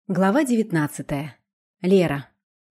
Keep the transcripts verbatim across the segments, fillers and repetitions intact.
Глава девятнадцатая. Лера.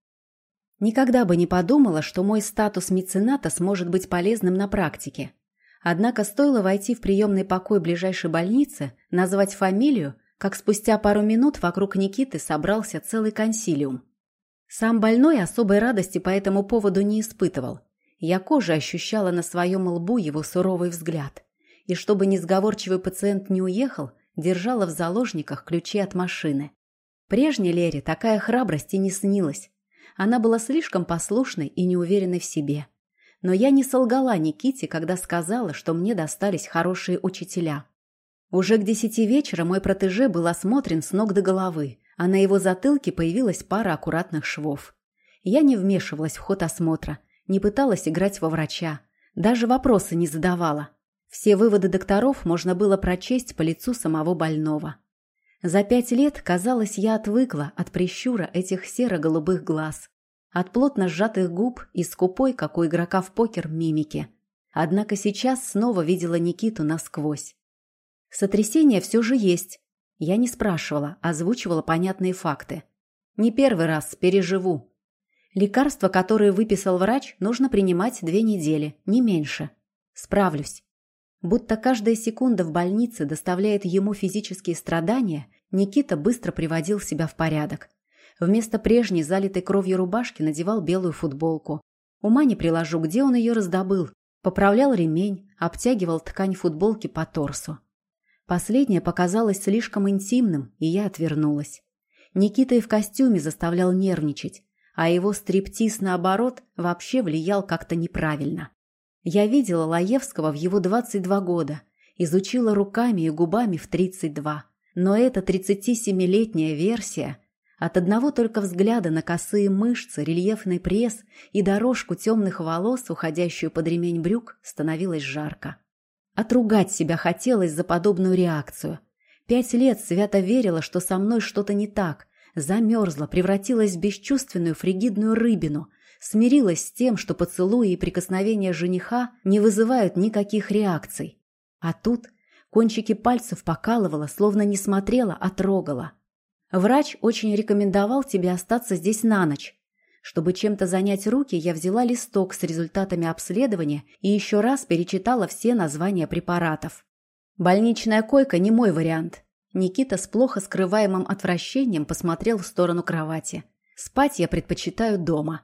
Никогда бы не подумала, что мой статус мецената сможет быть полезным на практике. Однако стоило войти в приемный покой ближайшей больницы, назвать фамилию, как спустя пару минут вокруг Никиты собрался целый консилиум. Сам больной особой радости по этому поводу не испытывал. Я кожей ощущала на своем лбу его суровый взгляд. И чтобы несговорчивый пациент не уехал, держала в заложниках ключи от машины. Прежней Лере такая храбрость и не снилась. Она была слишком послушной и неуверенной в себе. Но я не солгала Никите, когда сказала, что мне достались хорошие учителя. Уже к десяти вечера мой протеже был осмотрен с ног до головы, а на его затылке появилась пара аккуратных швов. Я не вмешивалась в ход осмотра, не пыталась играть во врача, даже вопросы не задавала. Все выводы докторов можно было прочесть по лицу самого больного. За пять лет, казалось, я отвыкла от прищура этих серо-голубых глаз, от плотно сжатых губ и скупой, как у игрока в покер, мимики. Однако сейчас снова видела Никиту насквозь. Сотрясение все же есть. Я не спрашивала, озвучивала понятные факты. Не первый раз, переживу. Лекарства, которые выписал врач, нужно принимать две недели, не меньше. Справлюсь. Будто каждая секунда в больнице доставляет ему физические страдания, Никита быстро приводил себя в порядок. Вместо прежней залитой кровью рубашки надевал белую футболку. Ума не приложу, где он ее раздобыл. Поправлял ремень, обтягивал ткань футболки по торсу. Последнее показалось слишком интимным, и я отвернулась. Никита и в костюме заставлял нервничать, а его стриптиз, наоборот, вообще влиял как-то неправильно. Я видела Лаевского в его двадцать два года, изучила руками и губами в тридцать два. Но эта тридцатисемилетняя версия, от одного только взгляда на косые мышцы, рельефный пресс и дорожку темных волос, уходящую под ремень брюк, становилось жарко. Отругать себя хотелось за подобную реакцию. Пять лет свято верила, что со мной что-то не так, замерзла, превратилась в бесчувственную фригидную рыбину, смирилась с тем, что поцелуи и прикосновения жениха не вызывают никаких реакций. А тут кончики пальцев покалывала, словно не смотрела, а трогала. Врач очень рекомендовал тебе остаться здесь на ночь. Чтобы чем-то занять руки, я взяла листок с результатами обследования и еще раз перечитала все названия препаратов. Больничная койка не мой вариант. Никита с плохо скрываемым отвращением посмотрел в сторону кровати. Спать я предпочитаю дома.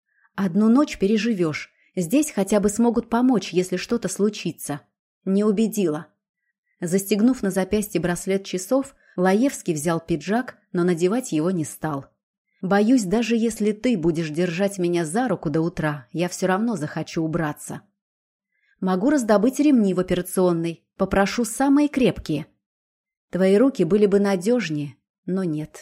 Одну ночь переживешь. Здесь хотя бы смогут помочь, если что-то случится. Не убедила. Застегнув на запястье браслет часов, Лаевский взял пиджак, но надевать его не стал. Боюсь, даже если ты будешь держать меня за руку до утра, я все равно захочу убраться. Могу раздобыть ремни в операционной, попрошу самые крепкие. Твои руки были бы надежнее, но нет.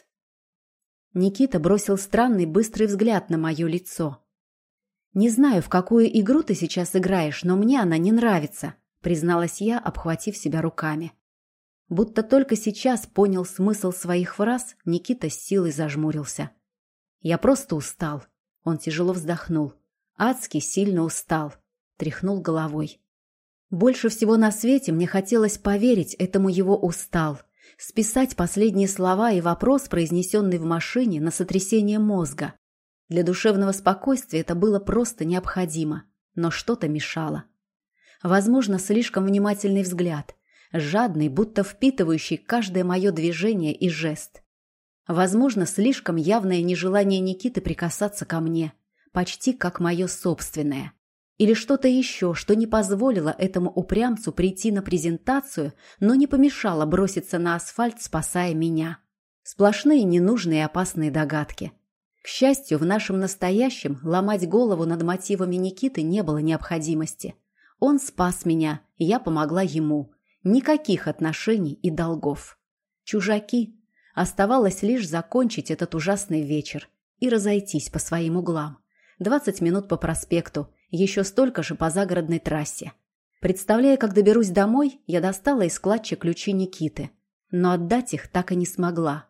Никита бросил странный быстрый взгляд на мое лицо. «Не знаю, в какую игру ты сейчас играешь, но мне она не нравится», призналась я, обхватив себя руками. Будто только сейчас понял смысл своих фраз, Никита с силой зажмурился. «Я просто устал». Он тяжело вздохнул. Адски сильно устал. Тряхнул головой. Больше всего на свете мне хотелось поверить этому его «устал», списать последние слова и вопрос, произнесенный в машине, на сотрясение мозга. Для душевного спокойствия это было просто необходимо, но что-то мешало. Возможно, слишком внимательный взгляд, жадный, будто впитывающий каждое мое движение и жест. Возможно, слишком явное нежелание Никиты прикасаться ко мне, почти как мое собственное. Или что-то еще, что не позволило этому упрямцу прийти на презентацию, но не помешало броситься на асфальт, спасая меня. Сплошные ненужные и опасные догадки. К счастью, в нашем настоящем ломать голову над мотивами Никиты не было необходимости. Он спас меня, и я помогла ему. Никаких отношений и долгов. Чужаки. Оставалось лишь закончить этот ужасный вечер и разойтись по своим углам. Двадцать минут по проспекту, еще столько же по загородной трассе. Представляя, как доберусь домой, я достала из клатча ключи Никиты, но отдать их так и не смогла.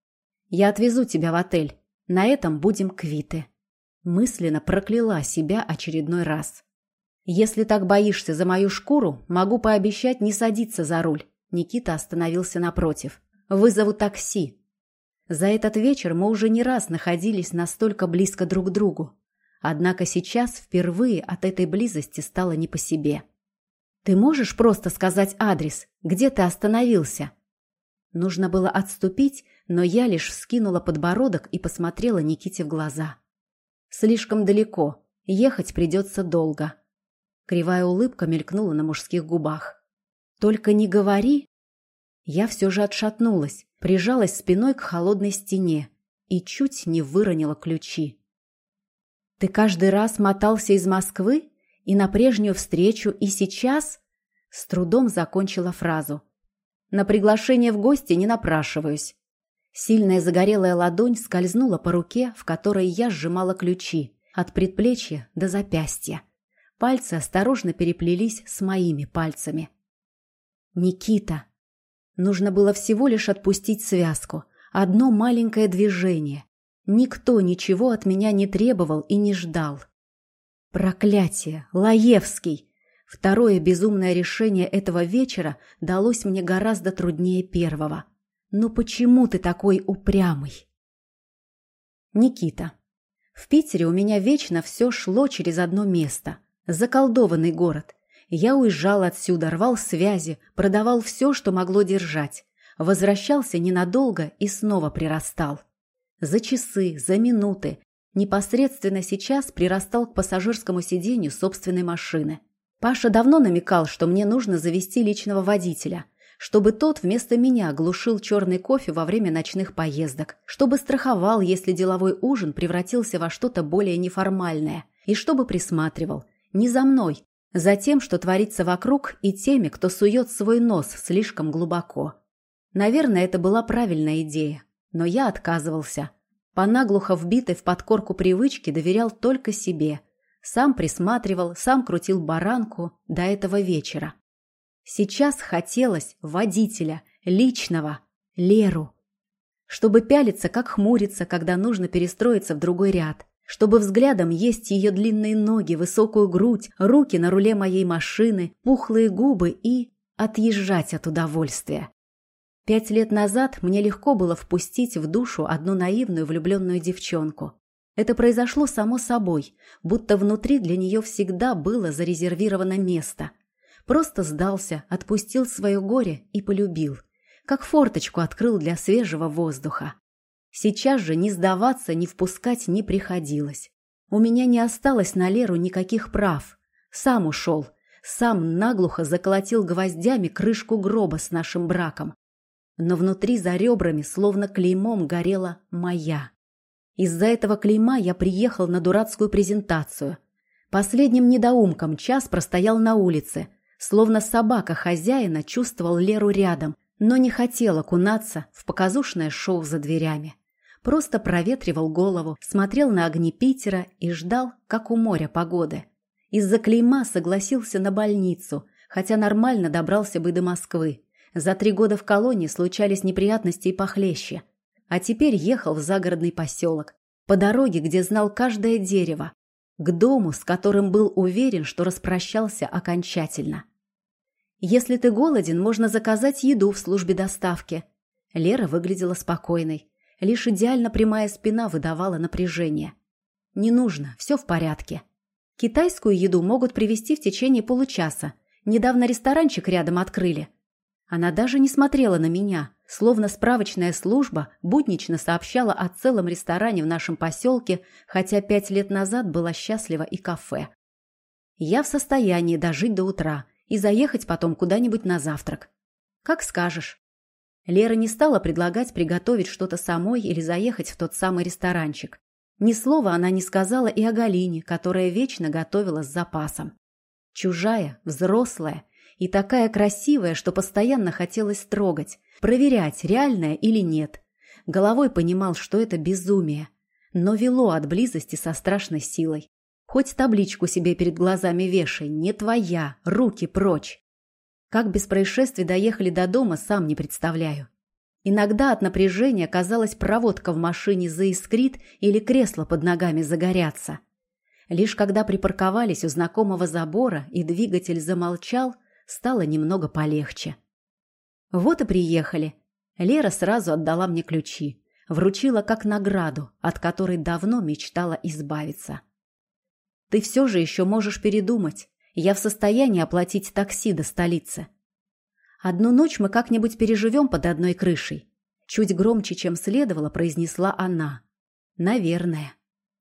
«Я отвезу тебя в отель. На этом будем квиты». Мысленно прокляла себя очередной раз. «Если так боишься за мою шкуру, могу пообещать не садиться за руль». Никита остановился напротив. «Вызову такси». За этот вечер мы уже не раз находились настолько близко друг к другу. Однако сейчас впервые от этой близости стало не по себе. «Ты можешь просто сказать адрес, где ты остановился?» Нужно было отступить, но я лишь вскинула подбородок и посмотрела Никите в глаза. «Слишком далеко, ехать придется долго». Кривая улыбка мелькнула на мужских губах. «Только не говори!» Я все же отшатнулась, прижалась спиной к холодной стене и чуть не выронила ключи. «Ты каждый раз мотался из Москвы? И на прежнюю встречу, и сейчас?» С трудом закончила фразу. «На приглашение в гости не напрашиваюсь». Сильная загорелая ладонь скользнула по руке, в которой я сжимала ключи, от предплечья до запястья. Пальцы осторожно переплелись с моими пальцами. «Никита!» Нужно было всего лишь отпустить связку. Одно маленькое движение. Никто ничего от меня не требовал и не ждал. Проклятие! Лаевский! Второе безумное решение этого вечера далось мне гораздо труднее первого. Ну почему ты такой упрямый? Никита. В Питере у меня вечно все шло через одно место. Заколдованный город. Я уезжал отсюда, рвал связи, продавал все, что могло держать. Возвращался ненадолго и снова прирастал. За часы, за минуты. Непосредственно сейчас прирастал к пассажирскому сиденью собственной машины. Паша давно намекал, что мне нужно завести личного водителя, чтобы тот вместо меня глушил черный кофе во время ночных поездок, чтобы страховал, если деловой ужин превратился во что-то более неформальное, и чтобы присматривал не за мной, за тем, что творится вокруг, и теми, кто сует свой нос слишком глубоко. Наверное, это была правильная идея, но я отказывался. По наглухо вбитой в подкорку привычке доверял только себе. Сам присматривал, сам крутил баранку до этого вечера. Сейчас хотелось водителя, личного, Леру. Чтобы пялиться, как хмуриться, когда нужно перестроиться в другой ряд. Чтобы взглядом есть ее длинные ноги, высокую грудь, руки на руле моей машины, пухлые губы и отъезжать от удовольствия. Пять лет назад мне легко было впустить в душу одну наивную влюбленную девчонку. Это произошло само собой, будто внутри для нее всегда было зарезервировано место. Просто сдался, отпустил свое горе и полюбил. Как форточку открыл для свежего воздуха. Сейчас же ни сдаваться, ни впускать не приходилось. У меня не осталось на Леру никаких прав. Сам ушел, сам наглухо заколотил гвоздями крышку гроба с нашим браком. Но внутри за ребрами словно клеймом горела моя. Из-за этого клейма я приехал на дурацкую презентацию. Последним недоумком час простоял на улице, словно собака хозяина чувствовал Леру рядом, но не хотел окунаться в показушное шоу за дверями. Просто проветривал голову, смотрел на огни Питера и ждал, как у моря, погоды. Из-за клейма согласился на больницу, хотя нормально добрался бы до Москвы. За три года в колонии случались неприятности и похлеще. А теперь ехал в загородный поселок, по дороге, где знал каждое дерево, к дому, с которым был уверен, что распрощался окончательно. «Если ты голоден, можно заказать еду в службе доставки». Лера выглядела спокойной. Лишь идеально прямая спина выдавала напряжение. «Не нужно, все в порядке. Китайскую еду могут привезти в течение получаса. Недавно ресторанчик рядом открыли». Она даже не смотрела на меня, словно справочная служба буднично сообщала о целом ресторане в нашем поселке, хотя пять лет назад была счастлива и кафе. «Я в состоянии дожить до утра и заехать потом куда-нибудь на завтрак». «Как скажешь». Лера не стала предлагать приготовить что-то самой или заехать в тот самый ресторанчик. Ни слова она не сказала и о Галине, которая вечно готовила с запасом. Чужая, взрослая и такая красивая, что постоянно хотелось трогать, проверять, реальное или нет. Головой понимал, что это безумие, но вело от близости со страшной силой. Хоть табличку себе перед глазами вешай, не твоя, руки прочь. Как без происшествий доехали до дома, сам не представляю. Иногда от напряжения, казалось, проводка в машине заискрит или кресло под ногами загорятся. Лишь когда припарковались у знакомого забора и двигатель замолчал, стало немного полегче. Вот и приехали. Лера сразу отдала мне ключи. вручила как награду, от которой давно мечтала избавиться. «Ты все же еще можешь передумать. Я в состоянии оплатить такси до столицы. Одну ночь мы как-нибудь переживем под одной крышей», чуть громче, чем следовало, произнесла она. «Наверное».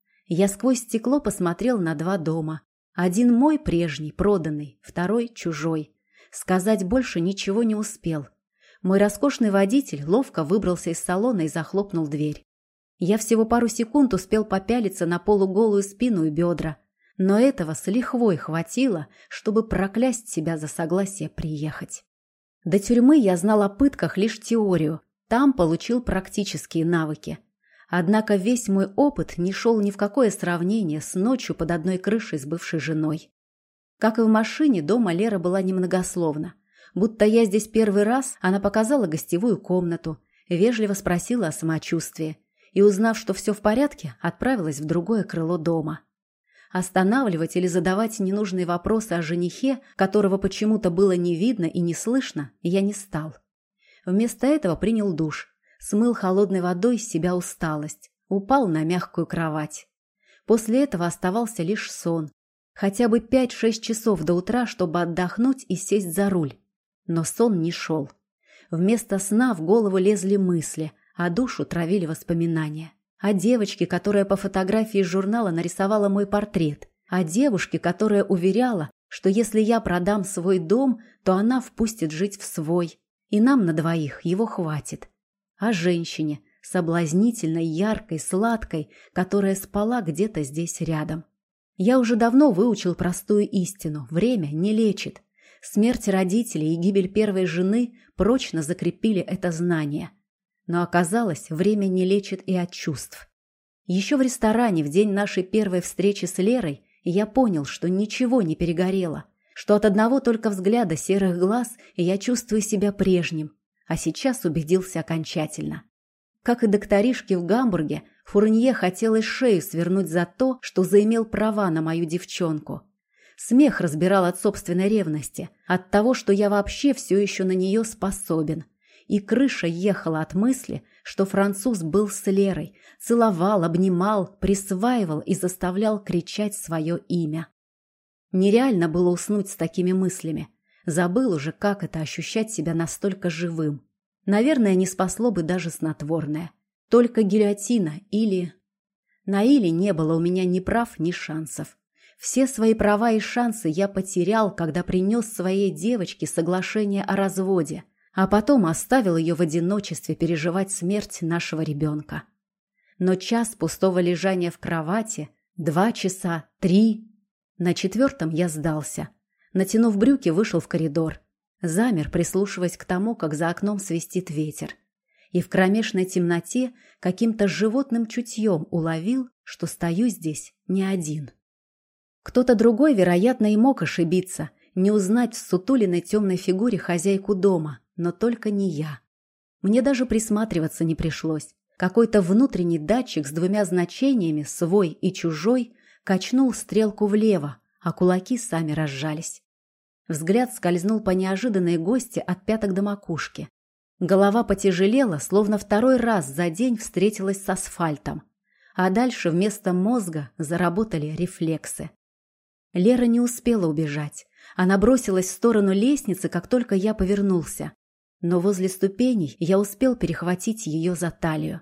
Я сквозь стекло посмотрел на два дома. Один мой прежний, проданный, второй чужой. Сказать больше ничего не успел. Мой роскошный водитель ловко выбрался из салона и захлопнул дверь. Я всего пару секунд успел попялиться на полуголую спину и бедра, но этого с лихвой хватило, чтобы проклясть себя за согласие приехать. До тюрьмы я знал о пытках лишь теорию, там получил практические навыки. Однако весь мой опыт не шел ни в какое сравнение с ночью под одной крышей с бывшей женой. Как и в машине, дома Лера была немногословна. Будто я здесь первый раз, она показала гостевую комнату, вежливо спросила о самочувствии и, узнав, что все в порядке, отправилась в другое крыло дома. Останавливать или задавать ненужные вопросы о женихе, которого почему-то было не видно и не слышно, я не стал. Вместо этого принял душ, смыл холодной водой с себя усталость, упал на мягкую кровать. После этого оставался лишь сон. Хотя бы пять-шесть часов до утра, чтобы отдохнуть и сесть за руль. Но сон не шел. Вместо сна в голову лезли мысли, а душу травили воспоминания. О девочке, которая по фотографии из журнала нарисовала мой портрет. О девушке, которая уверяла, что если я продам свой дом, то она впустит жить в свой. И нам на двоих его хватит. О женщине, соблазнительной, яркой, сладкой, которая спала где-то здесь рядом. Я уже давно выучил простую истину – время не лечит. Смерть родителей и гибель первой жены прочно закрепили это знание. Но оказалось, время не лечит и от чувств. Еще в ресторане в день нашей первой встречи с Лерой я понял, что ничего не перегорело, что от одного только взгляда серых глаз я чувствую себя прежним. А сейчас убедился окончательно. Как и докторишке в Гамбурге, Фурнье хотелось шею свернуть за то, что заимел права на мою девчонку. Смех разбирал от собственной ревности, от того, что я вообще все еще на нее способен. И крыша ехала от мысли, что француз был с Лерой, целовал, обнимал, присваивал и заставлял кричать свое имя. Нереально было уснуть с такими мыслями. Забыл уже, как это ощущать себя настолько живым. Наверное, не спасло бы даже снотворное. Только гильотина или... На или не было у меня ни прав, ни шансов. Все свои права и шансы я потерял, когда принес своей девочке соглашение о разводе, а потом оставил ее в одиночестве переживать смерть нашего ребенка. Но час пустого лежания в кровати, два часа, три... На четвертом я сдался. Натянув брюки, вышел в коридор. Замер, прислушиваясь к тому, как за окном свистит ветер. И в кромешной темноте каким-то животным чутьем уловил, что стою здесь не один. Кто-то другой, вероятно, и мог ошибиться, не узнать в сутулиной темной фигуре хозяйку дома, но только не я. Мне даже присматриваться не пришлось. Какой-то внутренний датчик с двумя значениями, свой и чужой, качнул стрелку влево, а кулаки сами разжались. Взгляд скользнул по неожиданной гости от пяток до макушки. Голова потяжелела, словно второй раз за день встретилась с асфальтом. А дальше вместо мозга заработали рефлексы. Лера не успела убежать. Она бросилась в сторону лестницы, как только я повернулся. Но возле ступеней я успел перехватить ее за талию.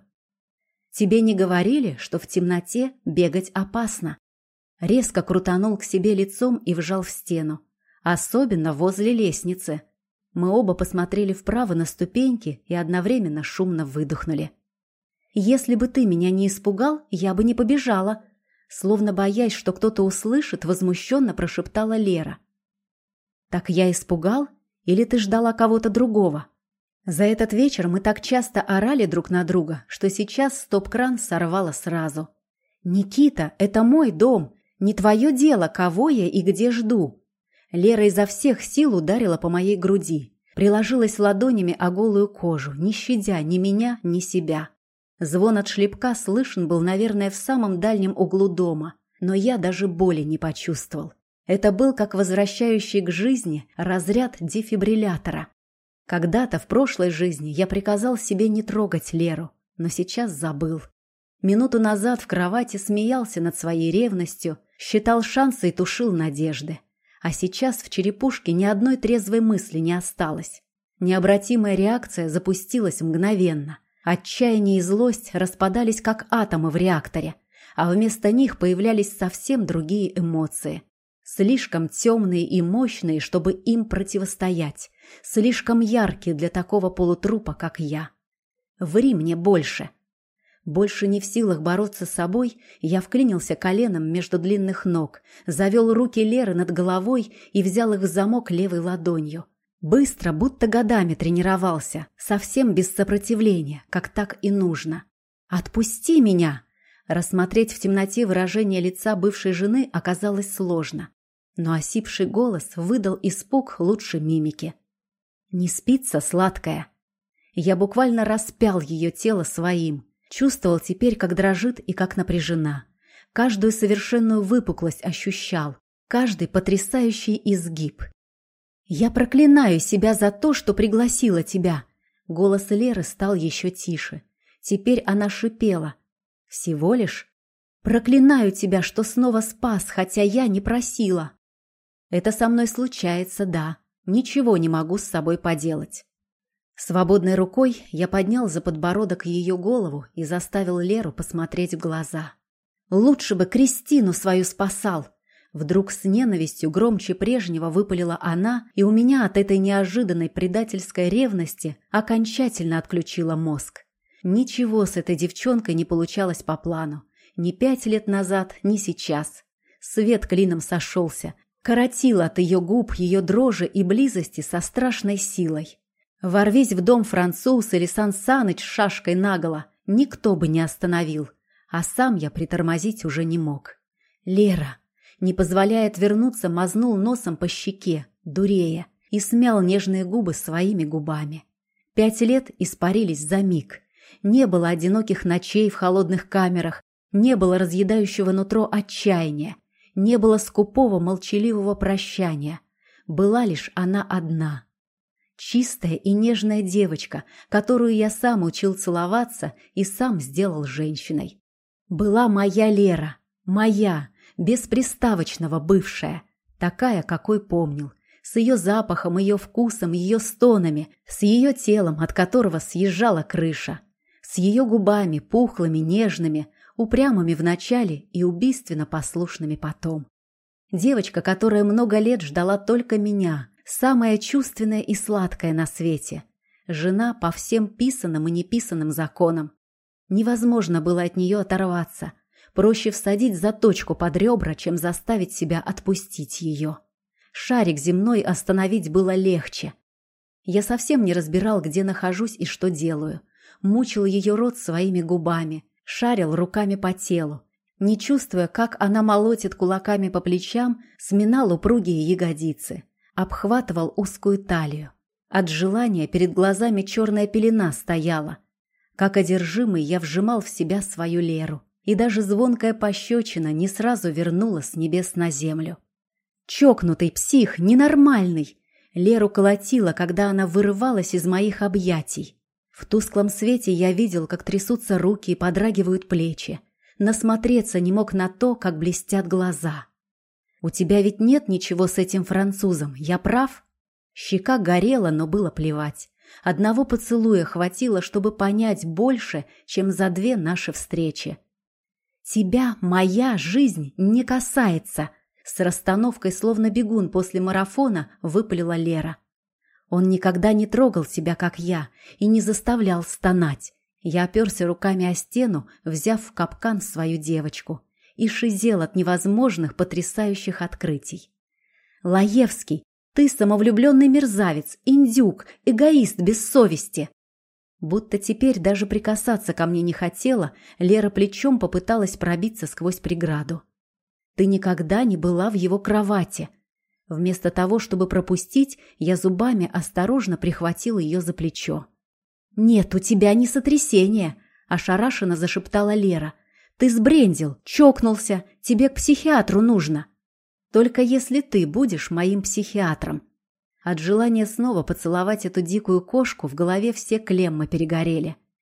«Тебе не говорили, что в темноте бегать опасно?» Резко крутанул к себе лицом и вжал в стену. Особенно возле лестницы. Мы оба посмотрели вправо на ступеньки и одновременно шумно выдохнули. «Если бы ты меня не испугал, я бы не побежала», словно боясь, что кто-то услышит, возмущенно прошептала Лера. «Так я испугал? Или ты ждала кого-то другого?» За этот вечер мы так часто орали друг на друга, что сейчас стоп-кран сорвало сразу. «Никита, это мой дом. Не твое дело, кого я и где жду». Лера изо всех сил ударила по моей груди, приложилась ладонями о голую кожу, не щадя ни меня, ни себя. Звон от шлепка слышен был, наверное, в самом дальнем углу дома, но я даже боли не почувствовал. Это был как возвращающий к жизни разряд дефибриллятора. Когда-то в прошлой жизни я приказал себе не трогать Леру, но сейчас забыл. Минуту назад в кровати смеялся над своей ревностью, считал шансы и тушил надежды. А сейчас в черепушке ни одной трезвой мысли не осталось. Необратимая реакция запустилась мгновенно. Отчаяние и злость распадались, как атомы в реакторе, а вместо них появлялись совсем другие эмоции. Слишком темные и мощные, чтобы им противостоять. Слишком яркие для такого полутрупа, как я. Ври мне больше. Больше не в силах бороться с собой, я вклинился коленом между длинных ног, завел руки Леры над головой и взял их в замок левой ладонью. Быстро, будто годами тренировался, совсем без сопротивления, как так и нужно. «Отпусти меня!» Рассмотреть в темноте выражение лица бывшей жены оказалось сложно, но осипший голос выдал испуг лучше мимики. «Не спится, сладкая!» Я буквально распял ее тело своим. Чувствовал теперь, как дрожит и как напряжена. Каждую совершенную выпуклость ощущал, каждый потрясающий изгиб. «Я проклинаю себя за то, что пригласила тебя!» Голос Леры стал еще тише. Теперь она шипела. «Всего лишь? Проклинаю тебя, что снова спас, хотя я не просила!» «Это со мной случается, да. Ничего не могу с собой поделать». Свободной рукой я поднял за подбородок ее голову и заставил Леру посмотреть в глаза. «Лучше бы Кристину свою спасал!» Вдруг с ненавистью громче прежнего выпалила она, и у меня от этой неожиданной предательской ревности окончательно отключила мозг. Ничего с этой девчонкой не получалось по плану. Ни пять лет назад, ни сейчас. Свет клином сошелся, коротил от ее губ, ее дрожи и близости со страшной силой. Ворвись в дом француз или Сан Саныч с шашкой наголо, никто бы не остановил, а сам я притормозить уже не мог. Лера, не позволяя отвернуться, мазнул носом по щеке, дурея, и смял нежные губы своими губами. Пять лет испарились за миг. Не было одиноких ночей в холодных камерах, не было разъедающего нутро отчаяния, не было скупого молчаливого прощания. Была лишь она одна. Чистая и нежная девочка, которую я сам учил целоваться и сам сделал женщиной. Была моя Лера, моя, бесприставочного бывшая, такая, какой помнил, с ее запахом, ее вкусом, ее стонами, с ее телом, от которого съезжала крыша, с ее губами, пухлыми, нежными, упрямыми в начале и убийственно послушными потом. Девочка, которая много лет ждала только меня, самая чувственная и сладкая на свете. Жена по всем писанным и неписанным законам. Невозможно было от нее оторваться. Проще всадить заточку под ребра, чем заставить себя отпустить ее. Шарик земной остановить было легче. Я совсем не разбирал, где нахожусь и что делаю. Мучил ее рот своими губами, шарил руками по телу. Не чувствуя, как она молотит кулаками по плечам, сминал упругие ягодицы. Обхватывал узкую талию. От желания перед глазами черная пелена стояла. Как одержимый я вжимал в себя свою Леру, и даже звонкая пощечина не сразу вернула с небес на землю. Чокнутый псих, ненормальный! Леру колотила, когда она вырывалась из моих объятий. В тусклом свете я видел, как трясутся руки и подрагивают плечи. Насмотреться не мог на то, как блестят глаза. «У тебя ведь нет ничего с этим французом, я прав?» Щека горела, но было плевать. Одного поцелуя хватило, чтобы понять больше, чем за две наши встречи. «Тебя моя жизнь не касается!» С расстановкой, словно бегун после марафона, выпалила Лера. «Он никогда не трогал тебя, как я, и не заставлял стонать». Я оперся руками о стену, взяв в капкан свою девочку. И шизел от невозможных потрясающих открытий. «Лаевский, ты самовлюбленный мерзавец, индюк, эгоист без совести!» Будто теперь даже прикасаться ко мне не хотела, Лера плечом попыталась пробиться сквозь преграду. «Ты никогда не была в его кровати!» Вместо того, чтобы пропустить, я зубами осторожно прихватила ее за плечо. «Нет, у тебя не сотрясение!» – ошарашенно зашептала Лера. «Ты сбрендил, чокнулся, тебе к психиатру нужно. Только если ты будешь моим психиатром». От желания снова поцеловать эту дикую кошку в голове все клеммы перегорели.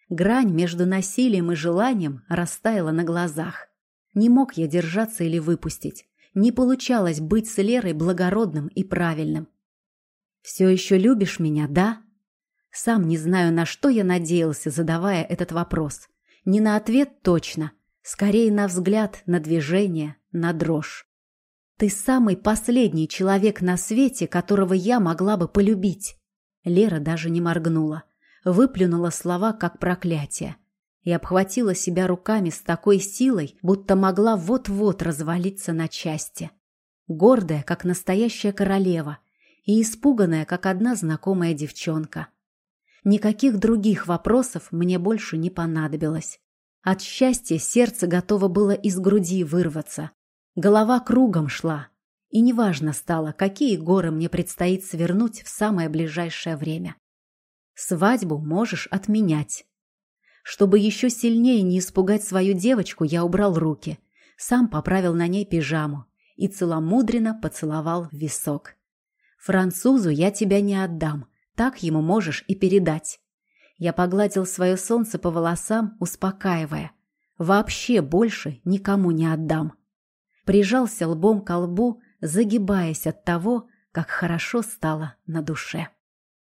Грань между насилием и желанием растаяла на глазах. Не мог я держаться или выпустить. Не получалось быть с Лерой благородным и правильным. «Все еще любишь меня, да?» Сам не знаю, на что я надеялся, задавая этот вопрос. Не на ответ точно, скорее на взгляд, на движение, на дрожь. «Ты самый последний человек на свете, которого я могла бы полюбить». Лера даже не моргнула. Выплюнула слова, как проклятие. И обхватила себя руками с такой силой, будто могла вот-вот развалиться на части. Гордая, как настоящая королева, и испуганная, как одна знакомая девчонка. Никаких других вопросов мне больше не понадобилось. От счастья сердце готово было из груди вырваться. Голова кругом шла. И неважно стало, какие горы мне предстоит свернуть в самое ближайшее время. Свадьбу можешь отменять. Чтобы еще сильнее не испугать свою девочку, я убрал руки. Сам поправил на ней пижаму и целомудренно поцеловал в висок. «Французу я тебя не отдам, так ему можешь и передать». Я погладил свое солнце по волосам, успокаивая. «Вообще больше никому не отдам». Прижался лбом ко лбу, загибаясь от того, как хорошо стало на душе.